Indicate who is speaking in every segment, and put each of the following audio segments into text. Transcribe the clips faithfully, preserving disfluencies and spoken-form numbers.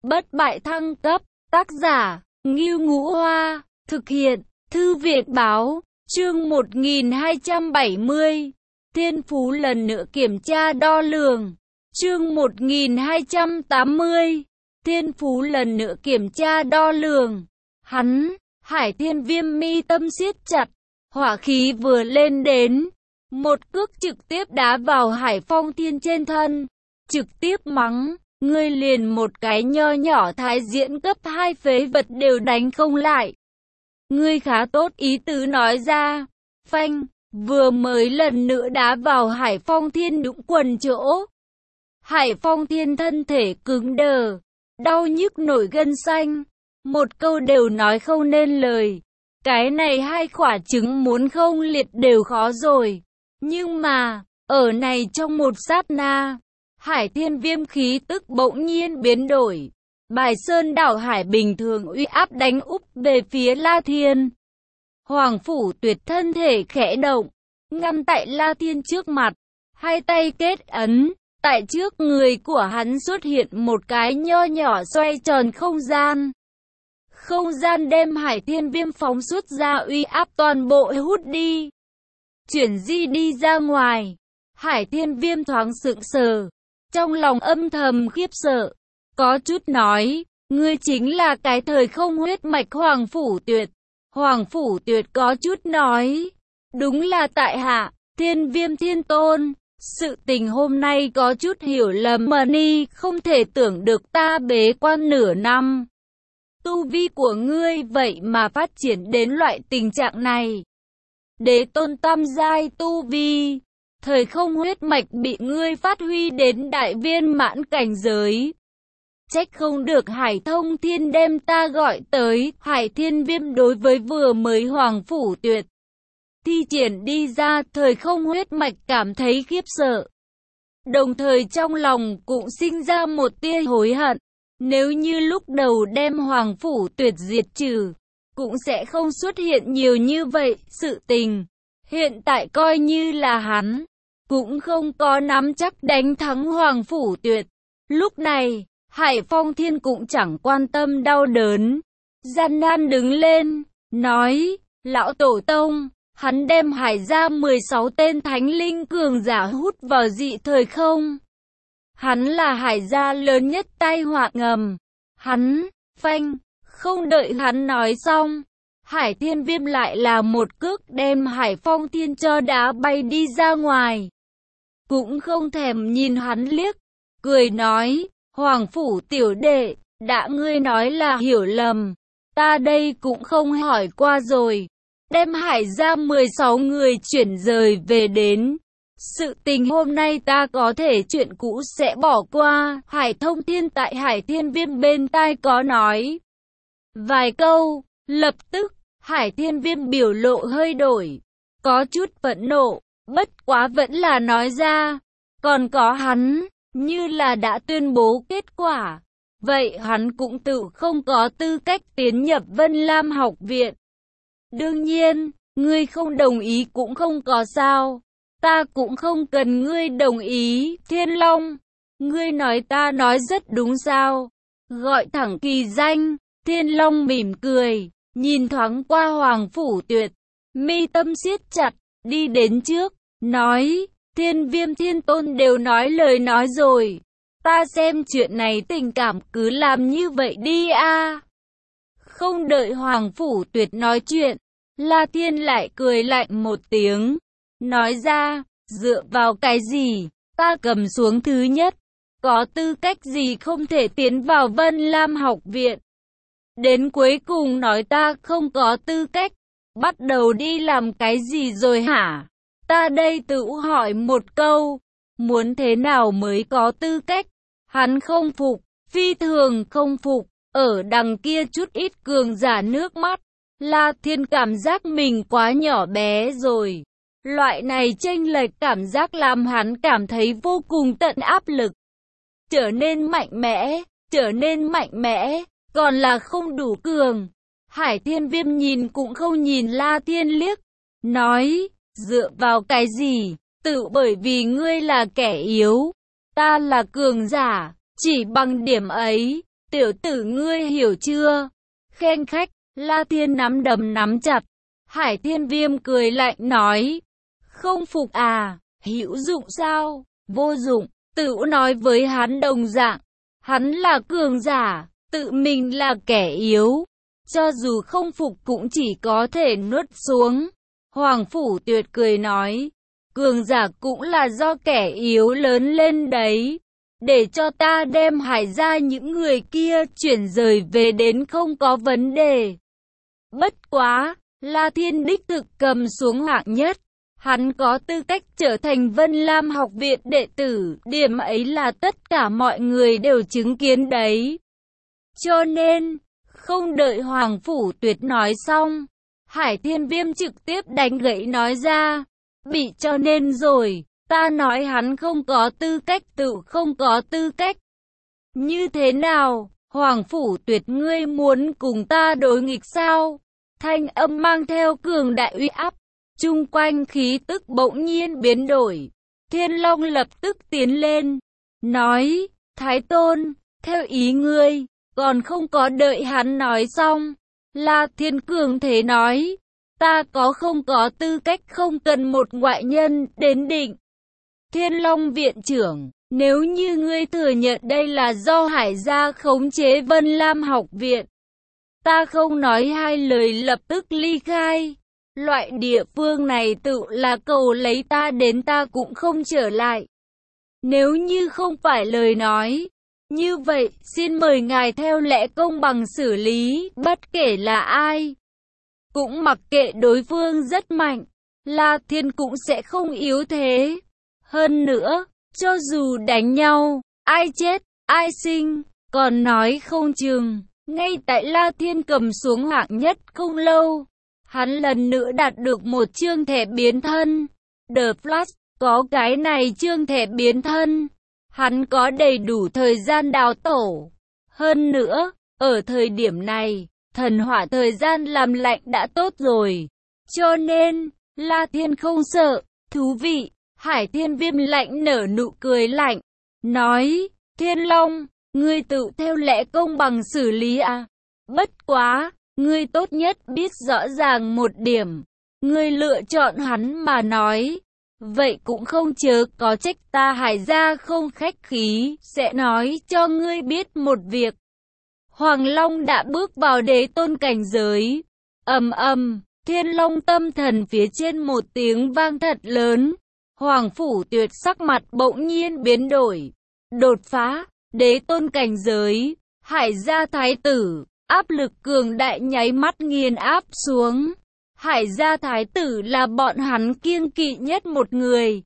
Speaker 1: bất bại thăng cấp, tác giả, Ngưu Ngũ Hoa, thực hiện, Thư viện báo, chương một nghìn hai trăm bảy mươi, thiên phú lần nữa kiểm tra đo lường, chương một nghìn hai trăm tám mươi, thiên phú lần nữa kiểm tra đo lường, hắn, Hải Thiên Viêm mi tâm siết chặt, hỏa khí vừa lên đến, một cước trực tiếp đá vào Hải Phong Thiên trên thân, trực tiếp mắng, ngươi liền một cái nho nhỏ thái diễn cấp hai phế vật đều đánh không lại. Ngươi khá tốt, ý tứ nói ra, phanh, vừa mới lần nữa đá vào Hải Phong Thiên đũng quần chỗ. Hải Phong Thiên thân thể cứng đờ, đau nhức nổi gân xanh, một câu đều nói không nên lời. Cái này hai quả trứng muốn không liệt đều khó rồi. Nhưng mà, ở này trong một sát na, Hải Thiên Viêm khí tức bỗng nhiên biến đổi. Bài sơn đảo hải bình thường uy áp đánh úp về phía La Thiên. Hoàng Phủ Tuyệt thân thể khẽ động, ngăn tại La Thiên trước mặt, hai tay kết ấn, tại trước người của hắn xuất hiện một cái nho nhỏ xoay tròn không gian. Không gian đem Hải Thiên Viêm phóng xuất ra uy áp toàn bộ hút đi. Chuyển di đi ra ngoài, Hải Thiên Viêm thoáng sững sờ, trong lòng âm thầm khiếp sợ, có chút nói, ngươi chính là cái thời không huyết mạch Hoàng Phủ Tuyệt. Hoàng Phủ Tuyệt có chút nói, đúng là tại hạ, Thiên Viêm Thiên Tôn, sự tình hôm nay có chút hiểu lầm mà ni, không thể tưởng được ta bế quan nửa năm. Tu vi của ngươi vậy mà phát triển đến loại tình trạng này. Đế tôn tam giai tu vi, thời không huyết mạch bị ngươi phát huy đến đại viên mãn cảnh giới. Trách không được Hải Thông Thiên đem ta gọi tới. Hải Thiên Viêm đối với vừa mới Hoàng Phủ Tuyệt thi triển đi ra thời không huyết mạch cảm thấy khiếp sợ. Đồng thời trong lòng cũng sinh ra một tia hối hận. Nếu như lúc đầu đem Hoàng Phủ Tuyệt diệt trừ, cũng sẽ không xuất hiện nhiều như vậy sự tình. Hiện tại coi như là hắn, cũng không có nắm chắc đánh thắng Hoàng Phủ Tuyệt. Lúc này, Hải Phong Thiên cũng chẳng quan tâm đau đớn. Gian nan đứng lên, nói, lão tổ tông, hắn đem Hải ra mười sáu tên thánh linh cường giả hút vào dị thời không. Hắn là Hải gia lớn nhất tai họa ngầm. Hắn, phanh, không đợi hắn nói xong, Hải Thiên Viêm lại là một cước đem Hải Phong Thiên cho đá bay đi ra ngoài. Cũng không thèm nhìn hắn liếc, cười nói, Hoàng Phủ tiểu đệ, đã ngươi nói là hiểu lầm, ta đây cũng không hỏi qua rồi. Đem Hải ra mười sáu người chuyển rời về đến. Sự tình hôm nay ta có thể chuyện cũ sẽ bỏ qua. Hải Thông Thiên tại Hải Thiên Viêm bên tai có nói vài câu, lập tức Hải Thiên Viêm biểu lộ hơi đổi, có chút phẫn nộ, bất quá vẫn là nói ra. Còn có hắn, như là đã tuyên bố kết quả, vậy hắn cũng tự không có tư cách tiến nhập Vân Lam học viện. Đương nhiên, ngươi không đồng ý cũng không có sao. Ta cũng không cần ngươi đồng ý. Thiên Long, ngươi nói ta nói rất đúng sao? Gọi thẳng kỳ danh. Thiên Long mỉm cười, nhìn thoáng qua Hoàng Phủ Tuyệt, mi tâm siết chặt, đi đến trước, nói, Thiên Viêm Thiên Tôn đều nói lời nói rồi. Ta xem chuyện này tình cảm cứ làm như vậy đi a. Không đợi Hoàng Phủ Tuyệt nói chuyện, La Thiên lại cười lạnh một tiếng. Nói ra, dựa vào cái gì, ta cầm xuống thứ nhất, có tư cách gì không thể tiến vào Vân Lam học viện. Đến cuối cùng nói ta không có tư cách, bắt đầu đi làm cái gì rồi hả? Ta đây tự hỏi một câu, muốn thế nào mới có tư cách? Hắn không phục, phi thường không phục, ở đằng kia chút ít cường giả nước mắt. La Thiên cảm giác mình quá nhỏ bé rồi. Loại này chênh lệch cảm giác làm hắn cảm thấy vô cùng tận áp lực. Trở nên mạnh mẽ, trở nên mạnh mẽ, còn là không đủ cường. Hải Thiên Viêm nhìn cũng không nhìn La Thiên liếc, nói, dựa vào cái gì, tự bởi vì ngươi là kẻ yếu, ta là cường giả, chỉ bằng điểm ấy, tiểu tử ngươi hiểu chưa? Khen khách, La Thiên nắm đấm nắm chặt. Hải Thiên Viêm cười lạnh nói, không phục à, hữu dụng sao? Vô dụng, Tửu nói với hắn đồng dạng. Hắn là cường giả, tự mình là kẻ yếu. Cho dù không phục cũng chỉ có thể nuốt xuống. Hoàng Phủ Tuyệt cười nói, cường giả cũng là do kẻ yếu lớn lên đấy. Để cho ta đem Hải ra những người kia chuyển rời về đến không có vấn đề. Bất quá, La Thiên đích thực cầm xuống hạng nhất. Hắn có tư cách trở thành Vân Lam học viện đệ tử, điểm ấy là tất cả mọi người đều chứng kiến đấy. Cho nên, không đợi Hoàng Phủ Tuyệt nói xong, Hải Thiên Viêm trực tiếp đánh gãy nói ra, bị cho nên rồi, ta nói hắn không có tư cách tự không có tư cách. Như thế nào, Hoàng Phủ Tuyệt ngươi muốn cùng ta đối nghịch sao? Thanh âm mang theo cường đại uy áp. Chung quanh khí tức bỗng nhiên biến đổi. Thiên Long lập tức tiến lên. Nói, Thái Tôn, theo ý ngươi, còn không có đợi hắn nói xong. La Thiên cường thế nói, ta có không có tư cách không cần một ngoại nhân đến định. Thiên Long viện trưởng, nếu như ngươi thừa nhận đây là do Hải gia khống chế Vân Lam học viện, ta không nói hai lời lập tức ly khai. Loại địa phương này tự là cầu lấy ta đến ta cũng không trở lại. Nếu như không phải lời nói, như vậy xin mời ngài theo lẽ công bằng xử lý, bất kể là ai. Cũng mặc kệ đối phương rất mạnh, La Thiên cũng sẽ không yếu thế. Hơn nữa, cho dù đánh nhau, ai chết, ai sinh, còn nói không chừng. Ngay tại La Thiên cầm xuống hạng nhất không lâu, hắn lần nữa đạt được một chương thẻ biến thân. The Flash, có cái này chương thẻ biến thân, hắn có đầy đủ thời gian đào tổ. Hơn nữa, ở thời điểm này, thần hỏa thời gian làm lạnh đã tốt rồi. Cho nên, La Thiên không sợ. Thú vị, Hải Thiên Viêm lạnh nở nụ cười lạnh. Nói, Thiên Long, ngươi tự theo lẽ công bằng xử lý à? Bất quá, ngươi tốt nhất biết rõ ràng một điểm. Ngươi lựa chọn hắn mà nói. Vậy cũng không chớ có trách ta Hải gia không khách khí, sẽ nói cho ngươi biết một việc. Hoàng Long đã bước vào đế tôn cảnh giới. Ầm ầm, Thiên Long tâm thần phía trên một tiếng vang thật lớn. Hoàng Phủ Tuyệt sắc mặt bỗng nhiên biến đổi. Đột phá, đế tôn cảnh giới, Hải gia thái tử, áp lực cường đại nháy mắt nghiền áp xuống. Hải gia thái tử là bọn hắn kiêng kỵ nhất một người.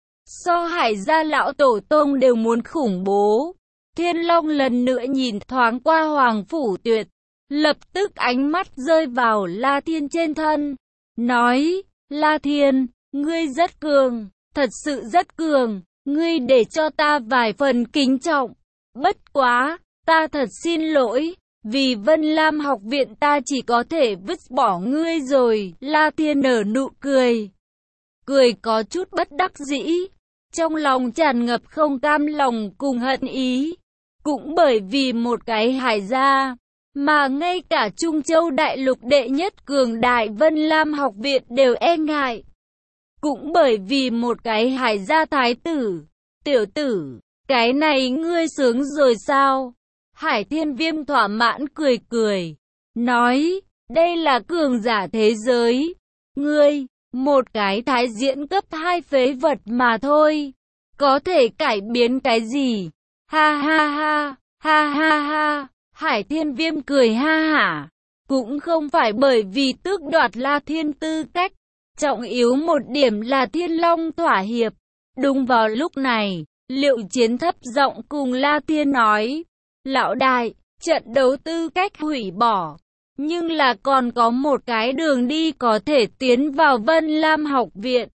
Speaker 1: So Hải gia lão tổ tông đều muốn khủng bố. Thiên Long lần nữa nhìn thoáng qua Hoàng Phủ Tuyệt, lập tức ánh mắt rơi vào La Thiên trên thân. Nói, La Thiên, ngươi rất cường, thật sự rất cường, ngươi để cho ta vài phần kính trọng. Bất quá, ta thật xin lỗi, vì Vân Lam học viện ta chỉ có thể vứt bỏ ngươi rồi. La Thiên nở nụ cười. Cười có chút bất đắc dĩ, trong lòng tràn ngập không cam lòng cùng hận ý. Cũng bởi vì một cái Hải gia, mà ngay cả Trung Châu đại lục đệ nhất cường đại Vân Lam học viện đều e ngại. Cũng bởi vì một cái Hải gia thái tử. Tiểu tử, cái này ngươi sướng rồi sao? Hải Thiên Viêm thỏa mãn cười cười, nói, đây là cường giả thế giới. Ngươi, một cái thái diễn cấp hai phế vật mà thôi, có thể cải biến cái gì? Ha ha ha, ha ha ha, Hải Thiên Viêm cười ha hả. Cũng không phải bởi vì tước đoạt La Thiên tư cách, trọng yếu một điểm là Thiên Long thỏa hiệp. Đúng vào lúc này, Liệu Chiến thấp giọng cùng La Thiên nói, lão đại, trận đấu tư cách hủy bỏ, nhưng là còn có một cái đường đi có thể tiến vào Vân Lam học viện.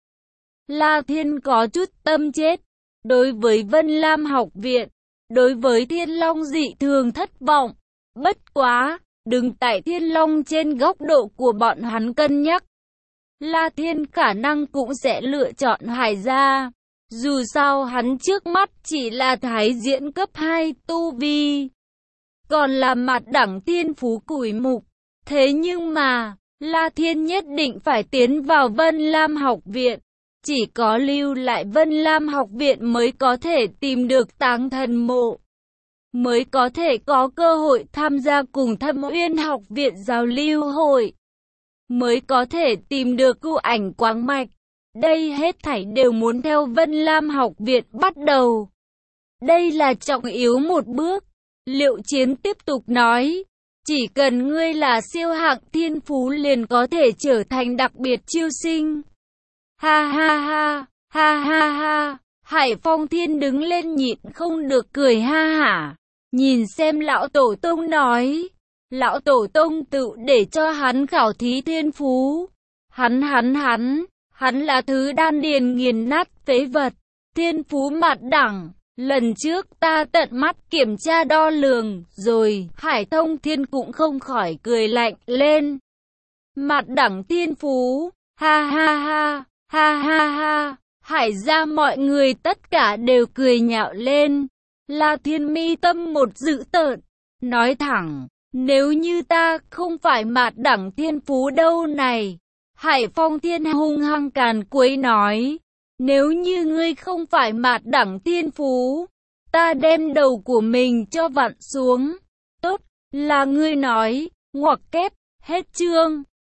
Speaker 1: La Thiên có chút tâm chết, đối với Vân Lam học viện, đối với Thiên Long dị thường thất vọng. Bất quá, đứng tại Thiên Long trên góc độ của bọn hắn cân nhắc, La Thiên khả năng cũng sẽ lựa chọn Hải gia. Dù sao hắn trước mắt chỉ là thái diễn cấp hai tu vi. còn là mặt đẳng thiên phú củi mục. Thế nhưng mà, La Thiên nhất định phải tiến vào Vân Lam học viện. Chỉ có lưu lại Vân Lam học viện mới có thể tìm được Táng Thần Mộ, mới có thể có cơ hội tham gia cùng Thâm Uyên học viện giao lưu hội, mới có thể tìm được Cưu Ảnh Quáng Mạch. Đây hết thảy đều muốn theo Vân Lam học viện bắt đầu. Đây là trọng yếu một bước. Liệu Chiến tiếp tục nói, chỉ cần ngươi là siêu hạng thiên phú liền có thể trở thành đặc biệt chiêu sinh. Ha ha ha, ha ha ha, Hải Phong Thiên đứng lên nhịn không được cười ha hả. Nhìn xem lão tổ tông nói, lão tổ tông tự để cho hắn khảo thí thiên phú. Hắn hắn hắn, hắn là thứ đan điền nghiền nát phế vật, thiên phú mặt đẳng. Lần trước ta tận mắt kiểm tra đo lường rồi, Hải Thông Thiên cũng không khỏi cười lạnh lên. Mặt đẳng thiên phú, ha ha ha, ha ha ha, Hải ra mọi người tất cả đều cười nhạo lên. La Thiên mi tâm một dữ tợn, nói thẳng, nếu như ta không phải mặt đẳng thiên phú đâu này. Hải Phong Thiên hung hăng càn quấy nói, nếu như ngươi không phải mặt đẳng thiên phú, ta đem đầu của mình cho vặn xuống. Tốt, là ngươi nói, ngoặc kép, hết chương.